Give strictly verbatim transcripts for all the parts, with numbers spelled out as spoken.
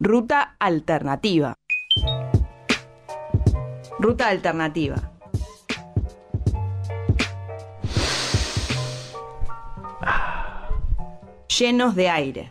Ruta alternativa. Ruta alternativa. Llenos de aire.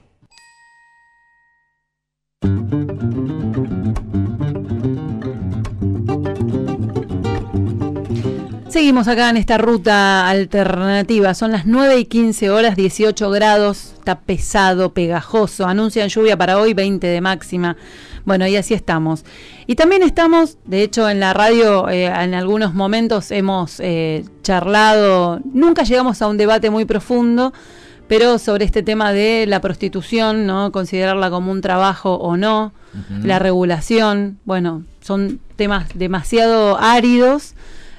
Seguimos acá en esta ruta alternativa. Son las nueve y quince horas, dieciocho grados. Está pesado, pegajoso. Anuncian lluvia para hoy, veinte de máxima. Bueno, y así estamos. Y también estamos, de hecho, en la radio, eh, en algunos momentos hemos eh, charlado. Nunca llegamos a un debate muy profundo, pero sobre este tema de la prostitución, ¿no? Considerarla como un trabajo o no, uh-huh. La regulación. Bueno, son temas demasiado áridos.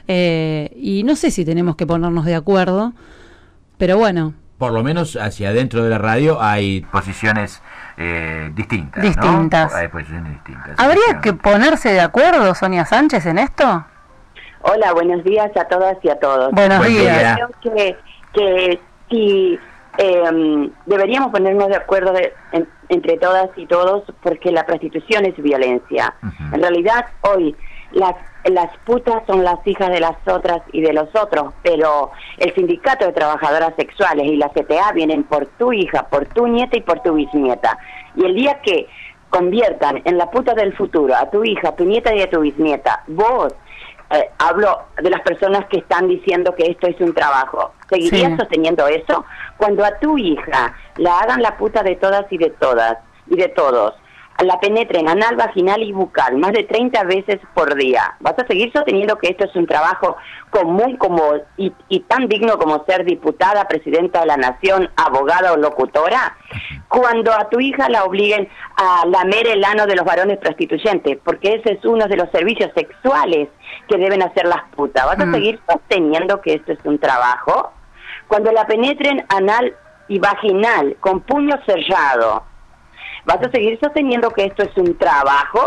Eh, y no sé si tenemos que ponernos de acuerdo, pero bueno. Por lo menos hacia adentro de la radio hay posiciones eh, distintas. Distintas. ¿No? Hay posiciones distintas. ¿Habría que ponerse de acuerdo, Sonia Sánchez, en esto? Hola, buenos días a todas y a todos. Buenos Buen días. día. Creo que, que si eh, deberíamos ponernos de acuerdo de, en, entre todas y todos, porque la prostitución es violencia. Uh-huh. En realidad, hoy las las putas son las hijas de las otras y de los otros, pero el sindicato de trabajadoras sexuales y la C T A vienen por tu hija, por tu nieta y por tu bisnieta. Y el día que conviertan en la puta del futuro a tu hija, a tu nieta y a tu bisnieta, vos, eh, hablo de las personas que están diciendo que esto es un trabajo, ¿seguirías sí. sosteniendo eso? Cuando a tu hija la hagan la puta de todas y de todas y de todos, la penetren anal, vaginal y bucal más de treinta veces por día, ¿vas a seguir sosteniendo que esto es un trabajo común como y, y tan digno como ser diputada, presidenta de la nación, abogada o locutora? Cuando a tu hija la obliguen a lamer el ano de los varones prostituyentes, porque ese es uno de los servicios sexuales que deben hacer las putas, ¿vas mm. a seguir sosteniendo que esto es un trabajo? Cuando la penetren anal y vaginal con puño cerrado, ¿vas a seguir sosteniendo que esto es un trabajo?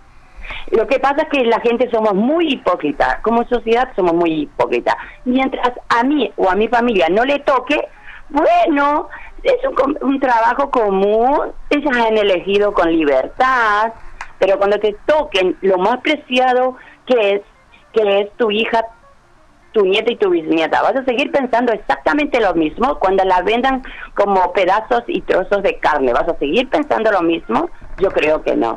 Lo que pasa es que la gente somos muy hipócritas, como sociedad somos muy hipócritas. Mientras a mí o a mi familia no le toque, bueno, es un, un trabajo común, ellas han elegido con libertad, pero cuando te toquen lo más preciado que es, que es tu hija, tu nieta y tu bisnieta, ¿vas a seguir pensando exactamente lo mismo cuando la vendan como pedazos y trozos de carne? ¿Vas a seguir pensando lo mismo? Yo creo que no.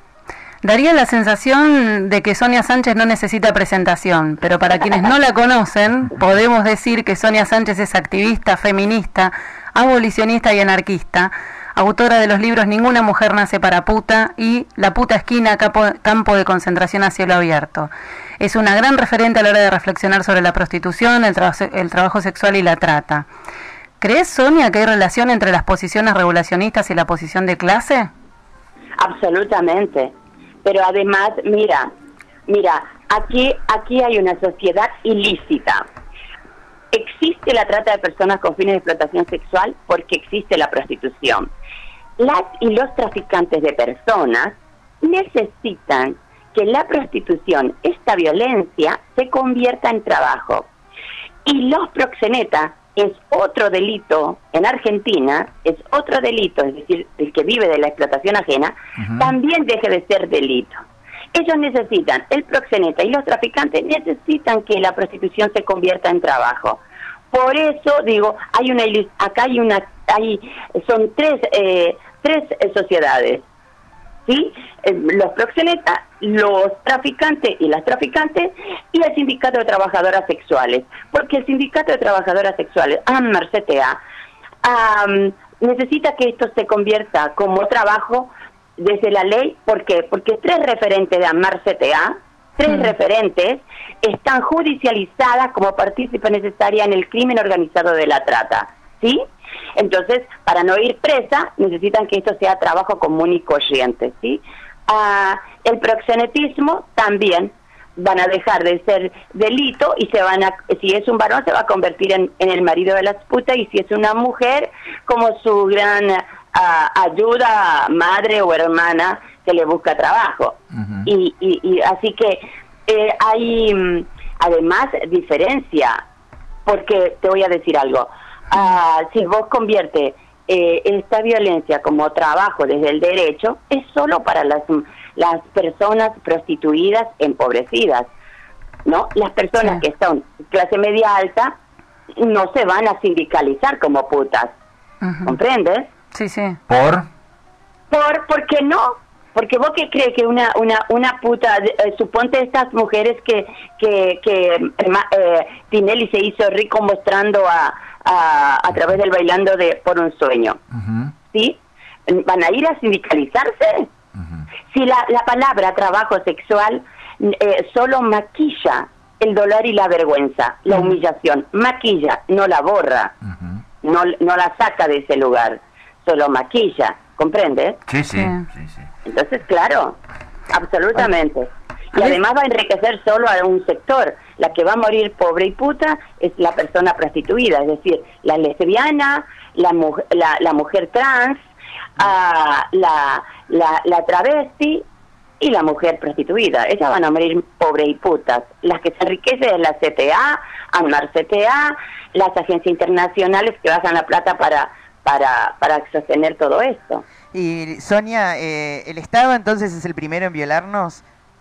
Daría la sensación de que Sonia Sánchez no necesita presentación, pero para quienes no la conocen, podemos decir que Sonia Sánchez es activista, feminista, abolicionista y anarquista, autora de los libros Ninguna mujer nace para puta y La puta esquina, campo, campo de concentración a cielo abierto. Es una gran referente a la hora de reflexionar sobre la prostitución, el, tra- el trabajo sexual y la trata. ¿Crees, Sonia, que hay relación entre las posiciones regulacionistas y la posición de clase? Absolutamente. Pero además, mira, mira, aquí, aquí hay una sociedad ilícita. Existe la trata de personas con fines de explotación sexual porque existe la prostitución. Las y los traficantes de personas necesitan que la prostitución, esta violencia, se convierta en trabajo. Y los proxenetas es otro delito, en Argentina, es otro delito, es decir, el que vive de la explotación ajena, uh-huh. también deje de ser delito. Ellos necesitan, el proxeneta y los traficantes necesitan que la prostitución se convierta en trabajo. Por eso digo, hay una, acá hay una, hay, son tres, eh, tres eh, sociedades. ¿Sí? Los proxenetas, los traficantes y las traficantes y el sindicato de trabajadoras sexuales, porque el sindicato de trabajadoras sexuales, AMMAR C T A, um, necesita que esto se convierta como trabajo desde la ley. ¿Por qué? Porque tres referentes de AMMAR C T A, tres mm. referentes, están judicializadas como partícipe necesaria en el crimen organizado de la trata, ¿sí? Entonces, para no ir presa, necesitan que esto sea trabajo común y corriente, ¿sí? Ah, el proxenetismo también van a dejar de ser delito y se van a, si es un varón se va a convertir en, en el marido de las putas, y si es una mujer, como su gran ah, ayuda, madre o hermana que le busca trabajo. Uh-huh. y, y, y así que eh, hay además diferencia, porque te voy a decir algo. Uh, si vos conviertes eh, esta violencia como trabajo desde el derecho es solo para las, las personas prostituidas empobrecidas, ¿no? Las personas Sí. que son clase media alta no se van a sindicalizar como putas, Ujú. ¿comprendes? Sí, sí. ¿Por? Por, ¿por qué no? Porque vos qué crees que una una una puta, eh, suponte estas mujeres que que que eh, Tinelli se hizo rico mostrando a, a a través del bailando de por un sueño, Uh-huh. ¿sí? ¿Van a ir a sindicalizarse? Uh-huh. Si la la palabra trabajo sexual eh, solo maquilla el dolor y la vergüenza, la humillación, maquilla, no la borra, Uh-huh. no no la saca de ese lugar, solo maquilla, ¿comprendes? Sí, sí, Sí. sí, sí. Entonces, claro, absolutamente. Y A ver- además va a enriquecer solo a un sector. La que va a morir pobre y puta es la persona prostituida, es decir, la lesbiana, la, mu la, la mujer trans, ah, la, la, la travesti y la mujer prostituida. Ellas van a morir pobres y putas. Las que se enriquecen es la C T A, ANMAR C T A, las agencias internacionales que bajan la plata para, para, para sostener todo esto. Y Sonia, eh, ¿el Estado entonces es el primero en violarnos?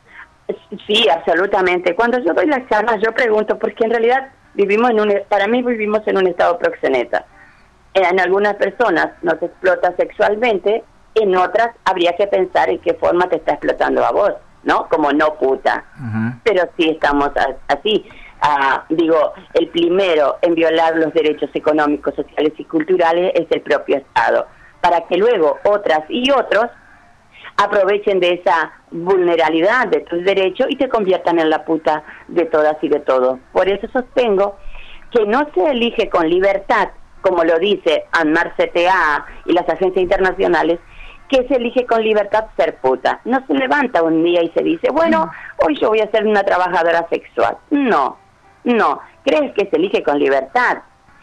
Sí, absolutamente. Cuando yo doy las charlas, yo pregunto, porque en realidad vivimos en un, para mí vivimos en un estado proxeneta. En algunas personas nos explota sexualmente, en otras habría que pensar en qué forma te está explotando a vos, ¿no? Como no puta. Uh-huh. Pero sí estamos a- así. Ah, digo, el primero en violar los derechos económicos, sociales y culturales es el propio Estado, para que luego otras y otros aprovechen de esa vulnerabilidad de tus derechos y te conviertan en la puta de todas y de todos. Por eso sostengo que no se elige con libertad, como lo dice ANMAR C T A y las agencias internacionales, que se elige con libertad ser puta. No se levanta un día y se dice, bueno, hoy yo voy a ser una trabajadora sexual. No, no. ¿Crees que se elige con libertad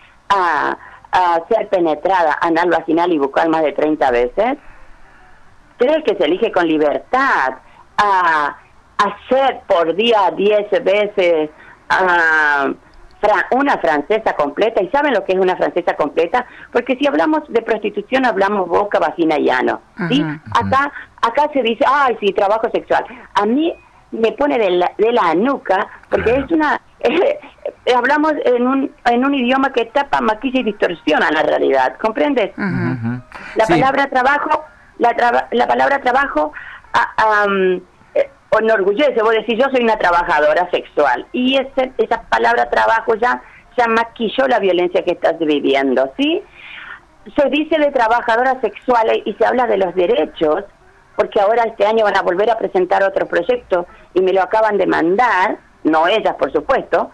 a, a ser penetrada anal, vaginal y bucal más de treinta veces? ¿Crees que se elige con libertad a hacer por día diez veces a fra una francesa completa? ¿Y saben lo que es una francesa completa? Porque si hablamos de prostitución hablamos boca, vagina y ano, ¿sí? Ujú. Acá acá se dice, ay, sí, trabajo sexual. A mí me pone de la, de la nuca, porque Claro. es una... eh, hablamos en un, en un idioma que tapa, maquilla y distorsiona la realidad, ¿comprendes? Ujú. Uh-huh. La Sí. palabra trabajo, la, traba, la palabra trabajo a, um, eh, enorgullece, vos decís, yo soy una trabajadora sexual, y ese, esa palabra trabajo ya, ya maquilló la violencia que estás viviendo, ¿sí? Se dice de trabajadoras sexuales y se habla de los derechos, porque ahora este año van a volver a presentar otro proyecto y me lo acaban de mandar, no ellas por supuesto,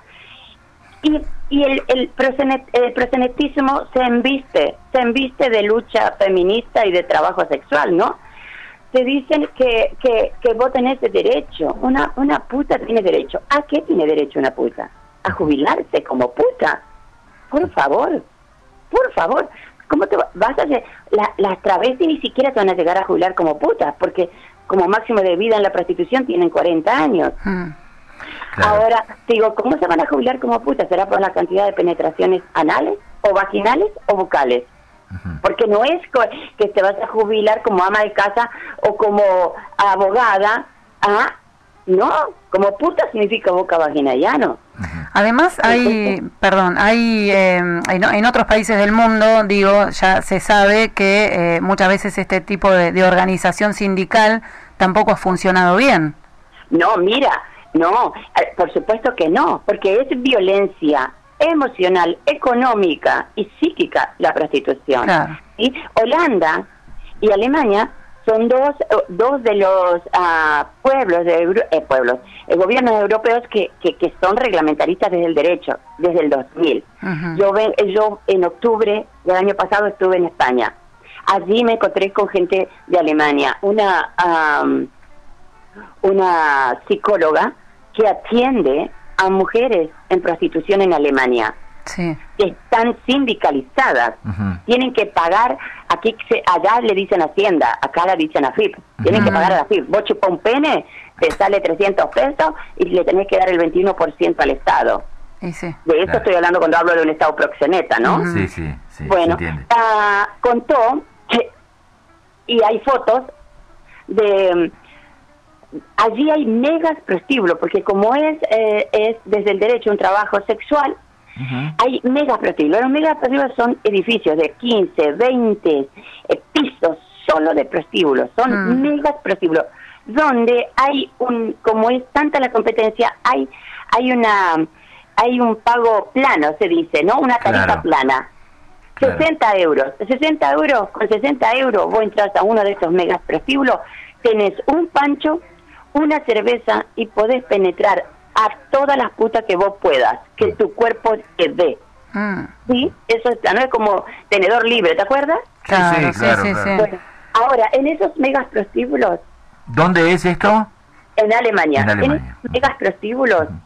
y, y el, el, prosenet, el prosenetismo se embiste, se embiste de lucha feminista y de trabajo sexual, ¿no? Te dicen que, que, que vos tenés derecho, una, una puta tiene derecho. ¿A qué tiene derecho una puta? ¿A jubilarse como puta? Por favor, por favor. ¿Cómo te va- vas a hacer? La, las travestis ni siquiera te van a llegar a jubilar como putas, porque como máximo de vida en la prostitución tienen cuarenta años. Mm. Claro. Ahora, digo, ¿cómo se van a jubilar como putas? ¿Será por la cantidad de penetraciones anales, o vaginales, o bucales? Uh-huh. Porque no es co- que te vas a jubilar como ama de casa o como abogada. Ah, no, como puta significa boca, vagina y ano. Además hay, perdón, hay eh, en, en otros países del mundo, digo, ya se sabe que eh, muchas veces este tipo de, de organización sindical tampoco ha funcionado bien. No, mira, no, eh, por supuesto que no, porque es violencia emocional, económica y psíquica la prostitución. Claro. ¿Sí? Holanda y Alemania son dos dos de los uh, pueblos, de Euro eh, pueblos, eh, gobiernos europeos que, que, que son reglamentaristas desde el derecho, desde el dos mil. Ujú. Yo, ven, yo en octubre del año pasado estuve en España. Allí me encontré con gente de Alemania, una... Um, una psicóloga que atiende a mujeres en prostitución en Alemania, Sí. que están sindicalizadas, Ujú. tienen que pagar, aquí se, allá le dicen Hacienda, acá la dicen A F I P, tienen que Ujú. pagar a la A F I P. Vos chupás un pene, te sale trescientos pesos y le tenés que dar el veintiuno por ciento al Estado. Y sí. De eso Claro. estoy hablando cuando hablo de un Estado proxeneta, ¿no? Ujú. Sí, sí, sí, bueno, se entiende. ah, contó que, y hay fotos de, allí hay megas prostíbulos, porque como es, eh, es desde el derecho un trabajo sexual, uh-huh. hay megas prostíbulos. Los megas prostíbulos son edificios de quince, veinte eh, pisos solo de prostíbulos, son uh-huh. megas prostíbulos, donde hay un, como es tanta la competencia, hay, hay una, hay un pago plano, se dice, ¿no? Una tarifa claro. plana. Claro. sesenta euros. sesenta euros, con sesenta euros vos entras a uno de estos megas prostíbulos, tenés un pancho, una cerveza y podés penetrar a todas las putas que vos puedas, que tu cuerpo te dé. Mm. ¿Sí? Eso está, no es como tenedor libre, ¿te acuerdas? Claro, sí, sí, claro, sí, claro. sí. Bueno, ahora, en esos megas prostíbulos... ¿Dónde es esto? En Alemania. En Alemania. En estos megas prostíbulos, uh-huh.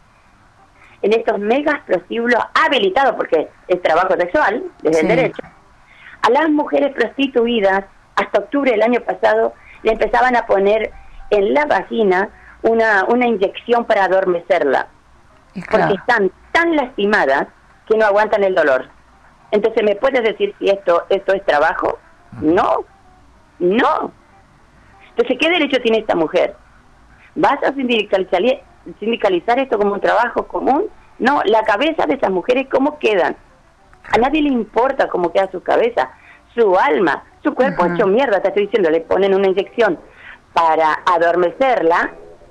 en estos megas prostíbulos habilitados, porque es trabajo sexual, desde sí. el derecho, a las mujeres prostituidas, hasta octubre del año pasado, le empezaban a poner en la vagina una, una inyección para adormecerla, claro. porque están tan lastimadas que no aguantan el dolor. Entonces, ¿me puedes decir si esto esto es trabajo? No, no. Entonces, ¿qué derecho tiene esta mujer? ¿Vas a sindicalizar, sindicalizar esto como un trabajo común? No, la cabeza de esas mujeres, ¿cómo quedan? A nadie le importa cómo queda su cabeza, su alma, su cuerpo uh-huh. hecho mierda, te estoy diciendo, le ponen una inyección para adormecerla,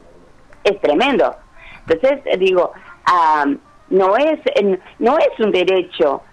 es tremendo. Entonces, digo, um, no es no es un derecho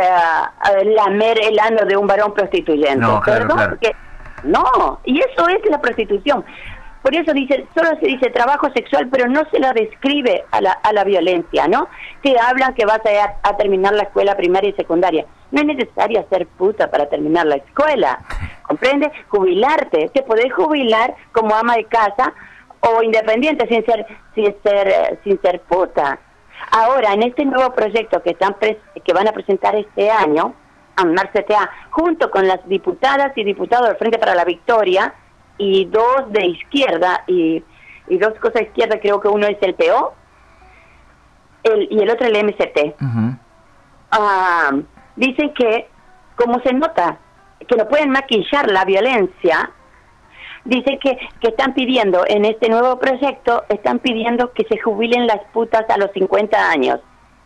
uh, lamer el ano de un varón prostituyente, no, claro, ¿perdón? Claro. Porque, no, y eso es la prostitución. Por eso dice, solo se dice trabajo sexual, pero no se la describe a la, a la violencia, ¿no? Te hablan que vas a, a terminar la escuela primaria y secundaria. No es necesario ser puta para terminar la escuela, ¿comprende? Jubilarte, te podés jubilar como ama de casa o independiente sin ser sin ser sin ser puta. Ahora, en este nuevo proyecto que están pres que van a presentar este año, AMNAR C T A, junto con las diputadas y diputados del Frente para la Victoria, y dos de izquierda, y, y dos cosas de izquierda, creo que uno es el P O, el, y el otro el M C T. Uh-huh. uh, dicen que, como se nota, que no pueden maquillar la violencia, dicen que, que están pidiendo, en este nuevo proyecto, están pidiendo que se jubilen las putas a los cincuenta años.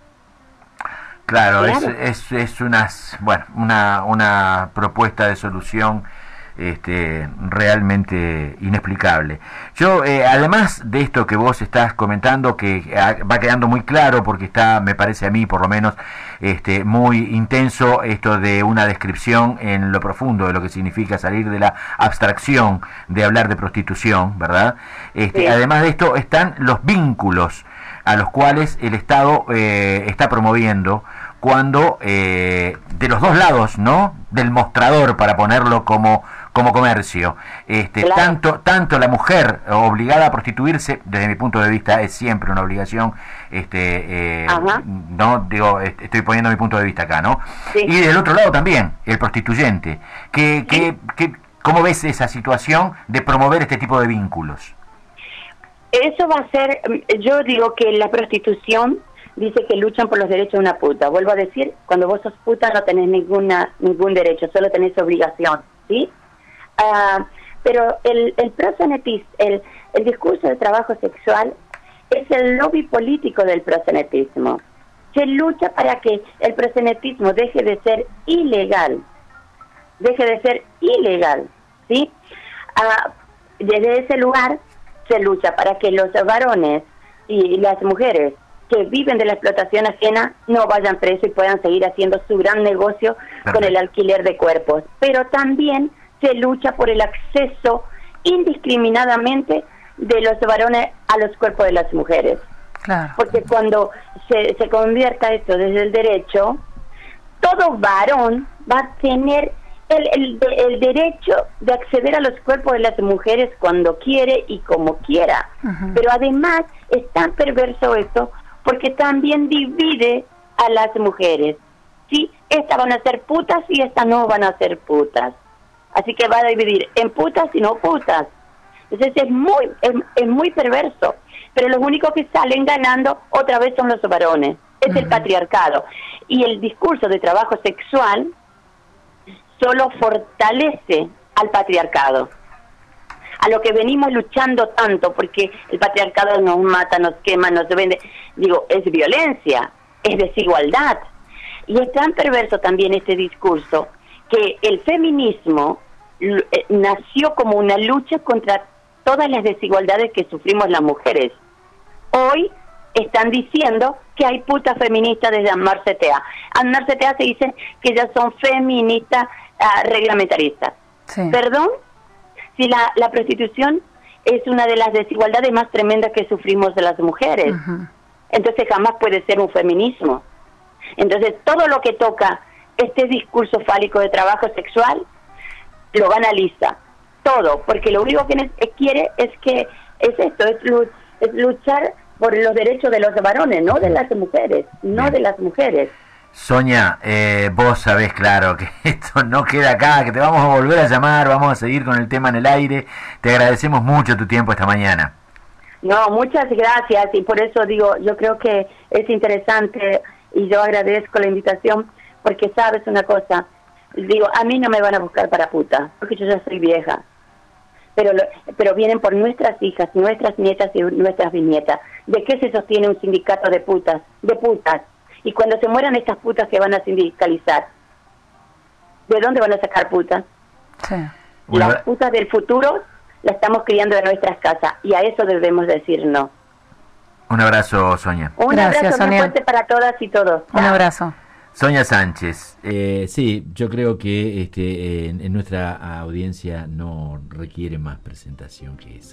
Claro, claro. Es, es, es unas, bueno, una, una propuesta de solución Este, realmente inexplicable. Yo, eh, además de esto que vos estás comentando, que va quedando muy claro, porque está, me parece a mí por lo menos, este, muy intenso esto de una descripción en lo profundo de lo que significa salir de la abstracción de hablar de prostitución, ¿verdad? Este, sí. Además de esto están los vínculos a los cuales el Estado eh, está promoviendo cuando eh, de los dos lados, ¿no? Del mostrador, para ponerlo como como comercio, este, claro. tanto tanto la mujer obligada a prostituirse, desde mi punto de vista es siempre una obligación, este, eh, no digo, estoy poniendo mi punto de vista acá, ¿no? Sí. Y del otro lado también el prostituyente. ¿Qué, qué, qué, ¿Cómo ves esa situación de promover este tipo de vínculos? Eso va a ser, yo digo que la prostitución dice que luchan por los derechos de una puta. Vuelvo a decir, cuando vos sos puta no tenés ninguna ningún derecho, solo tenés obligación, ¿sí? Uh, pero el, el proxenetismo, el, el discurso de trabajo sexual es el lobby político del proxenetismo. Se lucha para que el proxenetismo deje de ser ilegal, deje de ser ilegal, ¿sí? Uh, desde ese lugar se lucha para que los varones y las mujeres que viven de la explotación ajena no vayan presos y puedan seguir haciendo su gran negocio con el alquiler de cuerpos. Pero también se lucha por el acceso indiscriminadamente de los varones a los cuerpos de las mujeres. Claro. Porque cuando se, se convierta esto desde el derecho, todo varón va a tener el, el, el derecho de acceder a los cuerpos de las mujeres cuando quiere y como quiera. Uh-huh. Pero además es tan perverso esto porque también divide a las mujeres. ¿Sí? Estas van a ser putas y estas no van a ser putas. Así que va a dividir en putas y no putas. Entonces es muy es, es muy perverso. Pero los únicos que salen ganando otra vez son los varones. Es uh-huh. el patriarcado. Y el discurso de trabajo sexual solo fortalece al patriarcado, a lo que venimos luchando tanto, porque el patriarcado nos mata, nos quema, nos vende. Digo, es violencia, es desigualdad. Y es tan perverso también este discurso, que el feminismo eh, nació como una lucha contra todas las desigualdades que sufrimos las mujeres. Hoy están diciendo que hay putas feministas desde Amar C T A. Amar C T A se dice que ellas son feministas uh, reglamentaristas. Sí. ¿Perdón? Si la, la prostitución es una de las desigualdades más tremendas que sufrimos de las mujeres, uh-huh. entonces jamás puede ser un feminismo. Entonces todo lo que toca este discurso fálico de trabajo sexual lo banaliza, todo, porque lo único que ne- quiere es que es esto, es, lu- es luchar por los derechos de los varones, no de las mujeres, no Bien. de las mujeres. Sonia, eh, vos sabés claro que esto no queda acá, que te vamos a volver a llamar, vamos a seguir con el tema en el aire. Te agradecemos mucho tu tiempo esta mañana. No, muchas gracias, y por eso digo, yo creo que es interesante y yo agradezco la invitación, porque sabes una cosa, digo, a mí no me van a buscar para puta, porque yo ya soy vieja, pero lo, pero vienen por nuestras hijas, nuestras nietas y nuestras bisnietas. ¿De qué se sostiene un sindicato de putas? De putas. Y cuando se mueran estas putas que van a sindicalizar, ¿de dónde van a sacar putas? Sí. Las Una... putas del futuro las estamos criando en nuestras casas, y a eso debemos decir no. Un abrazo, Sonia. Un Gracias, abrazo muy Sonia. fuerte para todas y todos. Un Chao. abrazo. Sonia Sánchez. Eh, sí, yo creo que este, en, en nuestra audiencia no requiere más presentación que esa.